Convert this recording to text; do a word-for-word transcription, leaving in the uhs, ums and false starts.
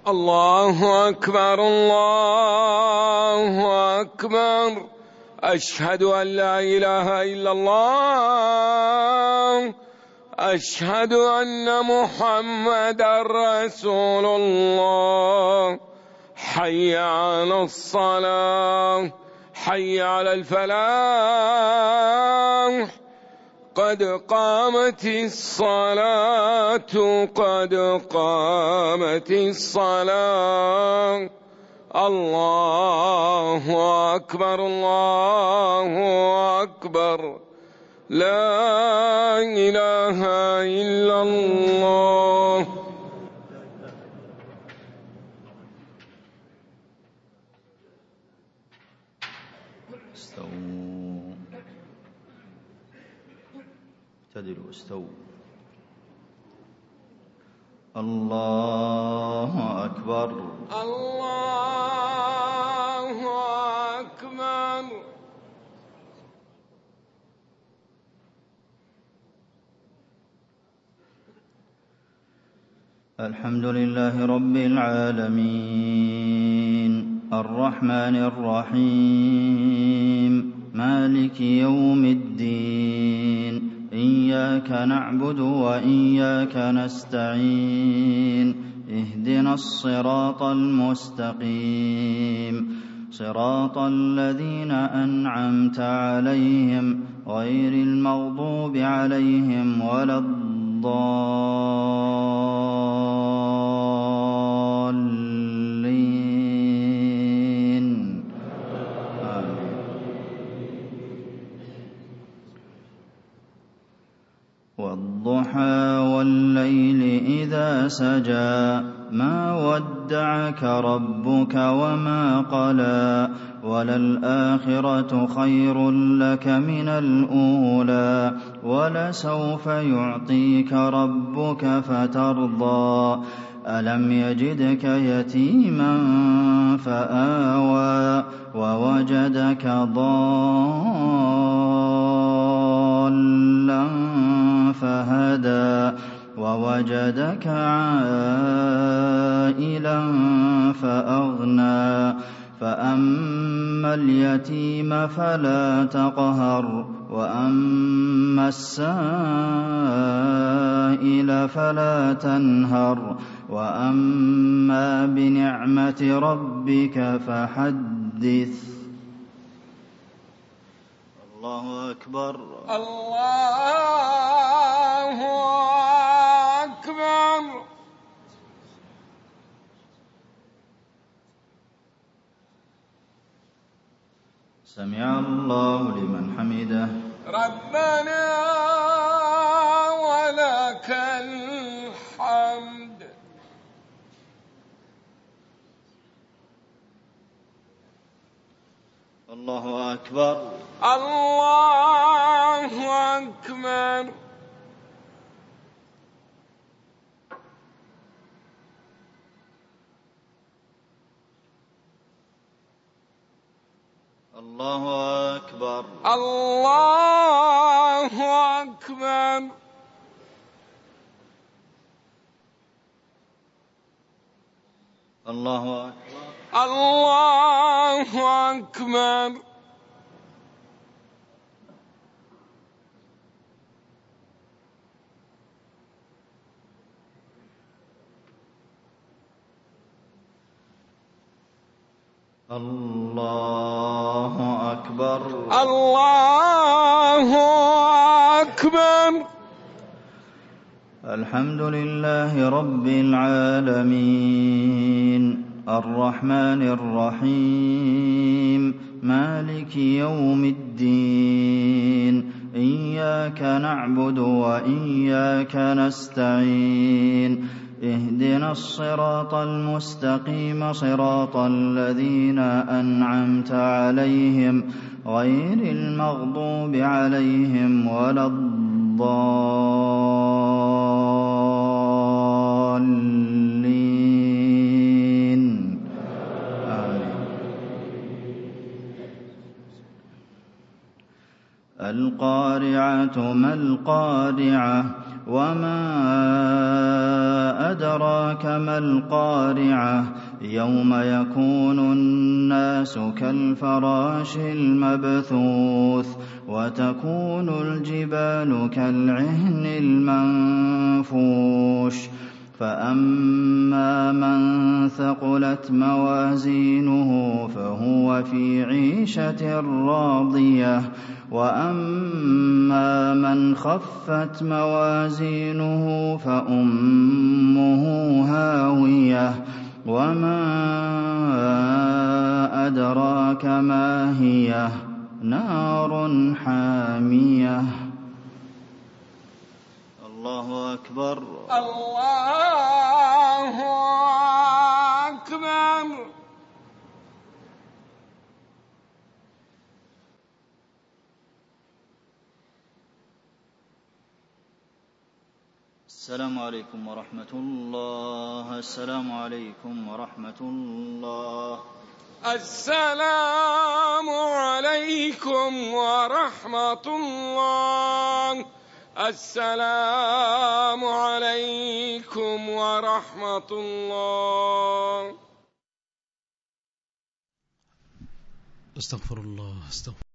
الله أكبر الله أكبر. أشهد أن لا إله إلا الله. أشهد أن محمدًا رسول الله. حي على الصلاة، حي على الفلاح، قد قامت الصلاة، قد قامت الصلاة. الله أكبر الله أكبر. لا إله إلا الله. استووا اعتدلوا استووا. الله أكبر الله أكبر. الحمد لله رب العالمين الرحمن الرحيم مالك يوم الدين إياك نعبد وإياك نستعين اهدنا الصراط المستقيم صراط الذين أنعمت عليهم غير المغضوب عليهم ولا الضالين. آمين. والضحى والليل إذا سجى ما ودعك ربك وما قلى وللآخرة خير لك من الأولى ولسوف يعطيك ربك فترضى ألم يجدك يتيما فآوى ووجدك ضالا فهدى ووجدك عائلا فأغنى فأما اليتيم فلا تقهر وأما السائل فلا تنهر وأما بنعمة ربك فحدث. الله أكبر الله أكبر. سمع الله لمن حمده. ربنا ولك الحمد. الله أكبر الله أكبر. الله أكبر الله أكبر. الله أكبر الله أكبر. الله أكبر الله أكبر. الحمد لله رب العالمين الرحمن الرحيم مالك يوم الدين إياك نعبد وإياك نستعين اهدنا الصراط المستقيم صراط الذين أنعمت عليهم غير المغضوب عليهم ولا الضالين. آمين. القارعة ما القارعة وما أدراك ما القارعة يوم يكون الناس كالفراش المبثوث وتكون الجبال كالعهن المنفوش فأما من ثقلت موازينه فهو في عيشة راضية وأما من خفت موازينه فأمه هاوية وما أدراك ما هي نار حامية. الله أكبر. الله أكبر. السلام عليكم ورحمة الله. السلام عليكم ورحمة الله. السلام عليكم ورحمة الله. السلام عليكم ورحمة الله. استغفر الله استغفر